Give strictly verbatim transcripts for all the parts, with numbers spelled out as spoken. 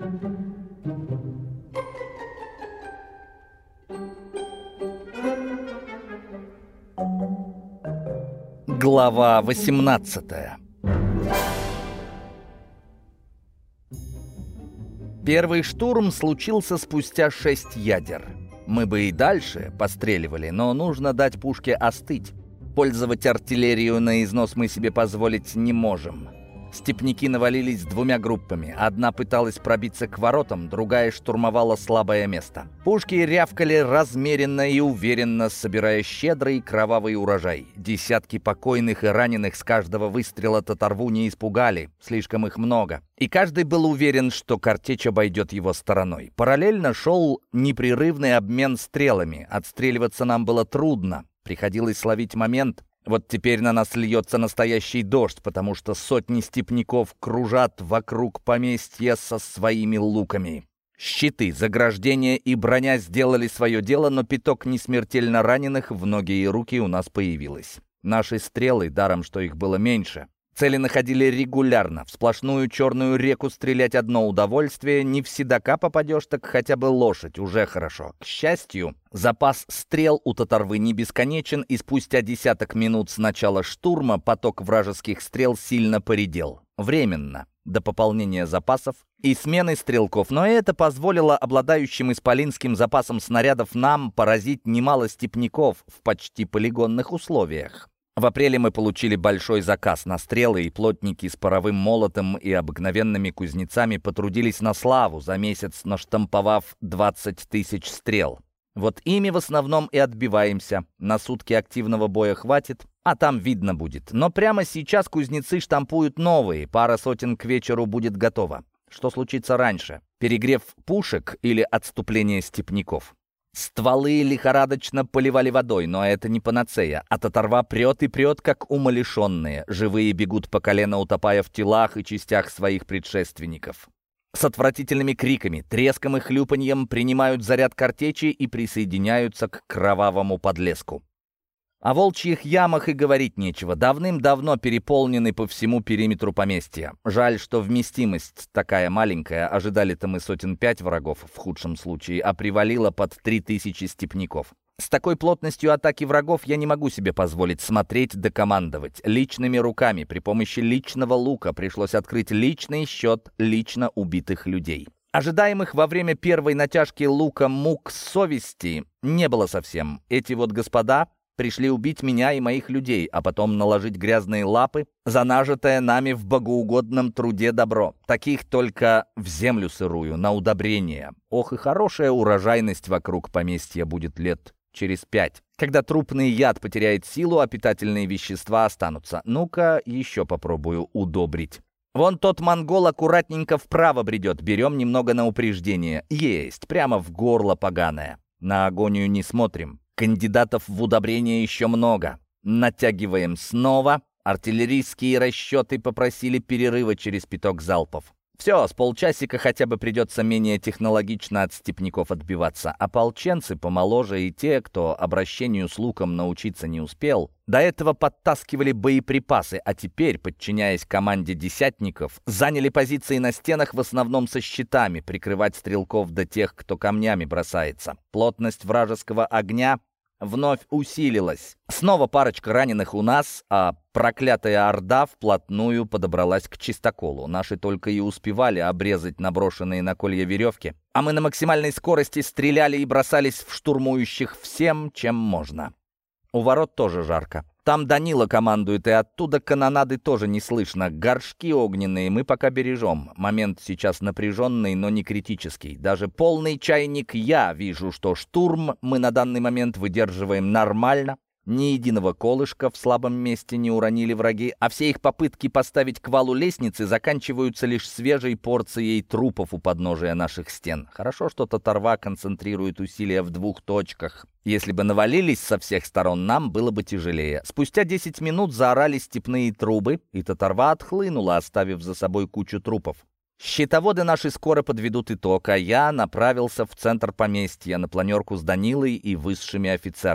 Глава восемнадцатая. Первый штурм случился спустя шесть ядер. Мы бы и дальше постреливали, но нужно дать пушке остыть. Пользовать артиллерию на износ мы себе позволить не можем. Степняки навалились двумя группами. Одна пыталась пробиться к воротам, другая штурмовала слабое место. Пушки рявкали размеренно и уверенно, собирая щедрый кровавый урожай. Десятки покойных и раненых с каждого выстрела татарву не испугали, слишком их много. И каждый был уверен, что картечь обойдет его стороной. Параллельно шел непрерывный обмен стрелами. Отстреливаться нам было трудно. Приходилось ловить момент. Вот теперь на нас льется настоящий дождь, потому что сотни степняков кружат вокруг поместья со своими луками. Щиты, заграждения и броня сделали свое дело, но пяток несмертельно раненых в ноги и руки у нас появилось. Наши стрелы, даром что их было меньше, цели находили регулярно. В сплошную черную реку стрелять одно удовольствие. Не в седока попадешь, так хотя бы лошадь, уже хорошо. К счастью, запас стрел у татарвы не бесконечен, и спустя десяток минут с начала штурма поток вражеских стрел сильно поредел. Временно, до пополнения запасов и смены стрелков, но это позволило обладающим исполинским запасом снарядов нам поразить немало степняков в почти полигонных условиях. В апреле мы получили большой заказ на стрелы, и плотники с паровым молотом и обыкновенными кузнецами потрудились на славу, за месяц наштамповав двадцать тысяч стрел. Вот ими в основном и отбиваемся. На сутки активного боя хватит, а там видно будет. Но прямо сейчас кузнецы штампуют новые, пара сотен к вечеру будет готова. Что случится раньше? Перегрев пушек или отступление степняков? Стволы лихорадочно поливали водой, но это не панацея. А татарва прет и прет, как умалишенные. Живые бегут по колено, утопая в телах и частях своих предшественников. С отвратительными криками, треском и хлюпаньем принимают заряд картечи и присоединяются к кровавому подлеску. О волчьих ямах и говорить нечего. Давным-давно переполнены по всему периметру поместья. Жаль, что вместимость такая маленькая. Ожидали-то мы сотен пять врагов в худшем случае, а привалило под три тысячи степняков. С такой плотностью атаки врагов я не могу себе позволить смотреть да командовать. Личными руками, при помощи личного лука пришлось открыть личный счет лично убитых людей. Ожидаемых во время первой натяжки лука мук совести не было совсем. Эти вот господа пришли убить меня и моих людей, а потом наложить грязные лапы за нажитое нами в богоугодном труде добро. Таких только в землю сырую, на удобрение. Ох, и хорошая урожайность вокруг поместья будет лет через пять, когда трупный яд потеряет силу, а питательные вещества останутся. Ну-ка, еще попробую удобрить. Вон тот монгол аккуратненько вправо бредет. Берем немного на упреждение. Есть, прямо в горло поганое. На агонию не смотрим. Кандидатов в удобрение еще много. Натягиваем снова. Артиллерийские расчеты попросили перерыва через пяток залпов. Все, с полчасика хотя бы придется менее технологично от степняков отбиваться. Ополченцы помоложе и те, кто обращению с луком научиться не успел, до этого подтаскивали боеприпасы, а теперь, подчиняясь команде десятников, заняли позиции на стенах в основном со щитами, прикрывать стрелков до тех, кто камнями бросается. Плотность вражеского огня вновь усилилась. Снова парочка раненых у нас, а проклятая орда вплотную подобралась к чистоколу. Наши только и успевали обрезать наброшенные на колья веревки, а мы на максимальной скорости стреляли и бросались в штурмующих всем, чем можно. У ворот тоже жарко. Там Данила командует, и оттуда канонады тоже не слышно. Горшки огненные мы пока бережем. Момент сейчас напряженный, но не критический. Даже полный чайник я вижу, что штурм мы на данный момент выдерживаем нормально. Ни единого колышка в слабом месте не уронили враги, а все их попытки поставить к валу лестницы заканчиваются лишь свежей порцией трупов у подножия наших стен. Хорошо, что татарва концентрирует усилия в двух точках. Если бы навалились со всех сторон, нам было бы тяжелее. Спустя десять минут заорали степные трубы, и татарва отхлынула, оставив за собой кучу трупов. Щитоводы наши скоро подведут итог, а я направился в центр поместья на планерку с Данилой и высшими офицерами.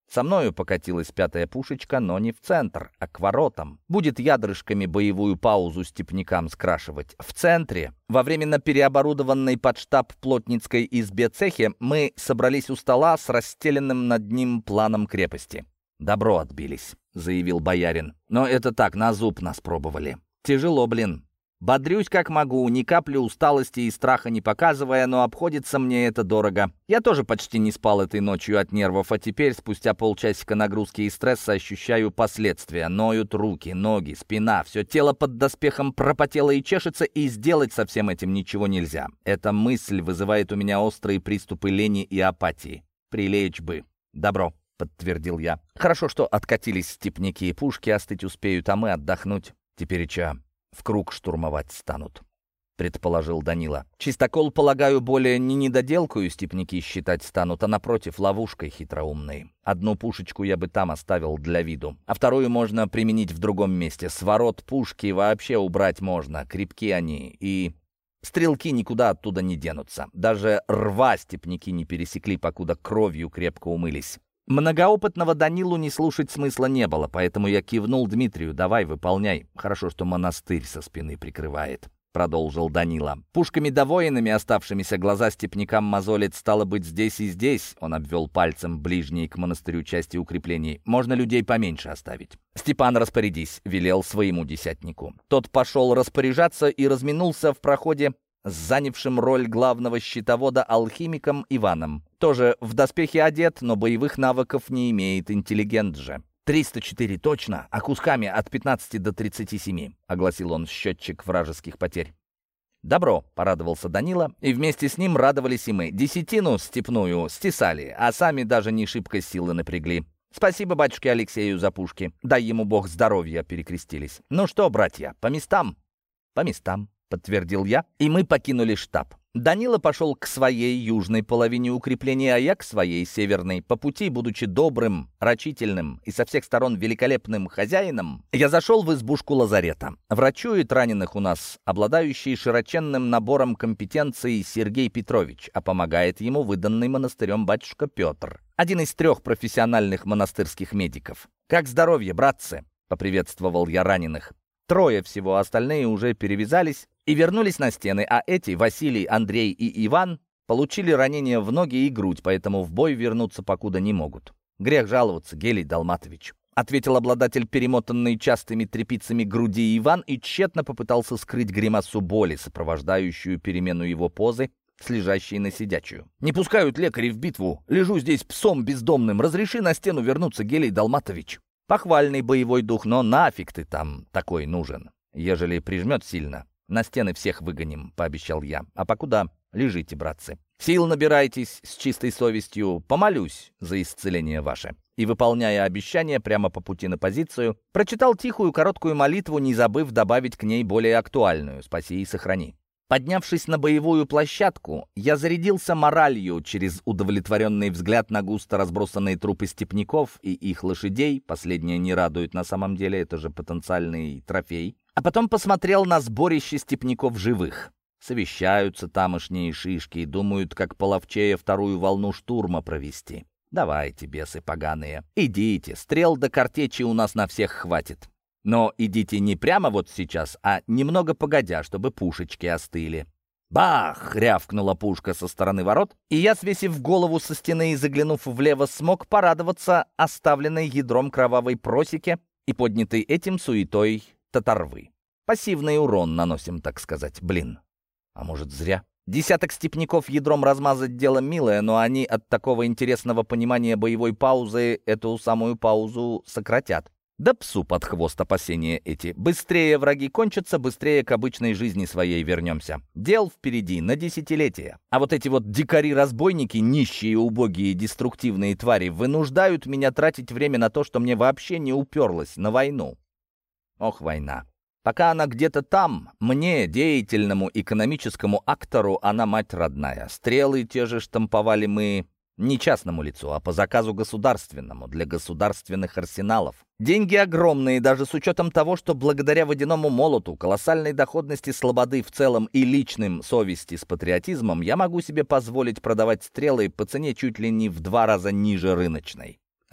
Со мною покатилась пятая пушечка, но не в центр, а к воротам. Будет ядрышками боевую паузу степнякам скрашивать. В центре, во временно переоборудованной под штаб плотницкой избе цехе, мы собрались у стола с расстеленным над ним планом крепости. «Добро отбились», — заявил боярин. «Но это так, на зуб нас пробовали. Тяжело, блин. Бодрюсь как могу, ни капли усталости и страха не показывая, но обходится мне это дорого. Я тоже почти не спал этой ночью от нервов, а теперь, спустя полчасика нагрузки и стресса, ощущаю последствия. Ноют руки, ноги, спина, все тело под доспехом пропотело и чешется, и сделать со всем этим ничего нельзя. Эта мысль вызывает у меня острые приступы лени и апатии. Прилечь бы. Добро», — подтвердил я. «Хорошо, что откатились степняки, и пушки остыть успеют, а мы отдохнуть. Тепереча в круг штурмовать станут», — предположил Данила. «Чистокол, полагаю, более не недоделкою степняки считать станут, а напротив ловушкой хитроумной. Одну пушечку я бы там оставил для виду, а вторую можно применить в другом месте. С ворот пушки вообще убрать можно, крепки они, и стрелки никуда оттуда не денутся. Даже рва степняки не пересекли, покуда кровью крепко умылись». Многоопытного Данилу не слушать смысла не было, поэтому я кивнул Дмитрию: «Давай, выполняй. Хорошо, что монастырь со спины прикрывает», — продолжил Данила. «Пушками да воинами, оставшимися, глаза степнякам мозолит, стало быть, здесь и здесь», — он обвел пальцем ближние к монастырю части укреплений. «Можно людей поменьше оставить». «Степан, распорядись», — велел своему десятнику. Тот пошел распоряжаться и разминулся в проходе с занявшим роль главного щитовода алхимиком Иваном. Тоже в доспехе одет, но боевых навыков не имеет, интеллигент же. «триста четыре точно, а кусками от пятнадцати до тридцати семи», — огласил он счетчик вражеских потерь. «Добро», — порадовался Данила, и вместе с ним радовались и мы. Десятину степную стесали, а сами даже не шибко силы напрягли. «Спасибо батюшке Алексею за пушки. Дай ему бог здоровья», — перекрестились. «Ну что, братья, по местам?» «По местам», — подтвердил я, и мы покинули штаб. Данила пошел к своей южной половине укрепления, а я к своей северной. По пути, будучи добрым, рачительным и со всех сторон великолепным хозяином, я зашел в избушку лазарета. Врачует раненых у нас обладающий широченным набором компетенций Сергей Петрович, а помогает ему выданный монастырем батюшка Петр, один из трех профессиональных монастырских медиков. «Как здоровье, братцы?» — поприветствовал я раненых. Трое всего, остальные уже перевязались и вернулись на стены, а эти, Василий, Андрей и Иван, получили ранения в ноги и грудь, поэтому в бой вернуться покуда не могут. «Грех жаловаться, Гелий Далматович», — ответил обладатель перемотанной частыми тряпицами груди Иван и тщетно попытался скрыть гримасу боли, сопровождающую перемену его позы с лежащей на сидячую. «Не пускают лекари в битву. Лежу здесь псом бездомным. Разреши на стену вернуться, Гелий Далматович». «Похвальный боевой дух, но нафиг ты там такой нужен? Ежели прижмет сильно, на стены всех выгоним», — пообещал я. «А покуда? Лежите, братцы. Сил набирайтесь с чистой совестью. Помолюсь за исцеление ваше». И, выполняя обещание прямо по пути на позицию, прочитал тихую короткую молитву, не забыв добавить к ней более актуальную: «Спаси и сохрани». Поднявшись на боевую площадку, я зарядился моралью через удовлетворенный взгляд на густо разбросанные трупы степняков и их лошадей. Последнее не радует на самом деле, это же потенциальный трофей. А потом посмотрел на сборище степняков живых. Совещаются тамошние шишки и думают, как половчее вторую волну штурма провести. Давайте, бесы поганые, идите, стрел до картечи у нас на всех хватит. Но идите не прямо вот сейчас, а немного погодя, чтобы пушечки остыли. Бах! Рявкнула пушка со стороны ворот, и я, свесив голову со стены и заглянув влево, смог порадоваться оставленной ядром кровавой просеке и поднятой этим суетой татарвы. Пассивный урон наносим, так сказать, блин. А может, зря? Десяток степняков ядром размазать дело милое, но они от такого интересного понимания боевой паузы эту самую паузу сократят. Да псу под хвост опасения эти. Быстрее враги кончатся, быстрее к обычной жизни своей вернемся. Дел впереди на десятилетия. А вот эти вот дикари-разбойники, нищие, убогие, деструктивные твари, вынуждают меня тратить время на то, что мне вообще не уперлось, на войну. Ох, война. Пока она где-то там, мне, деятельному экономическому актору, она мать родная. Стрелы те же штамповали мы не частному лицу, а по заказу государственному, для государственных арсеналов. Деньги огромные, даже с учетом того, что благодаря водяному молоту, колоссальной доходности слободы в целом и личным совести с патриотизмом, я могу себе позволить продавать стрелы по цене чуть ли не в два раза ниже рыночной.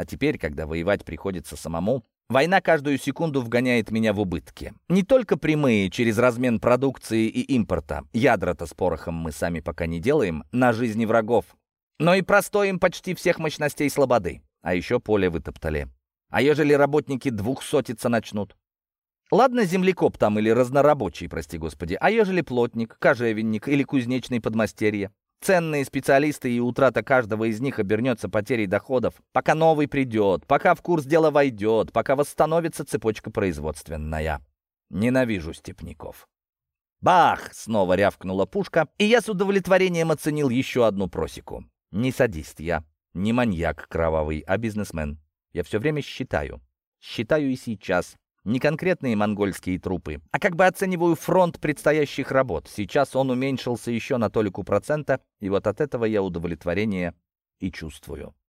А теперь, когда воевать приходится самому, война каждую секунду вгоняет меня в убытки. Не только прямые, через размен продукции и импорта. Ядра-то с порохом мы сами пока не делаем, на жизни врагов. Но и простоим почти всех мощностей слободы. А еще поле вытоптали. А ежели работники двухсотиться начнут? Ладно, землекоп там или разнорабочий, прости господи. А ежели плотник, кожевенник или кузнечный подмастерье? Ценные специалисты, и утрата каждого из них обернется потерей доходов, пока новый придет, пока в курс дела войдет, пока восстановится цепочка производственная. Ненавижу степняков. Бах! Снова рявкнула пушка, и я с удовлетворением оценил еще одну просеку. Не садист я, не маньяк кровавый, а бизнесмен. Я все время считаю. Считаю и сейчас. Не конкретные монгольские трупы, а как бы оцениваю фронт предстоящих работ. Сейчас он уменьшился еще на толику процента, и вот от этого я удовлетворение и чувствую.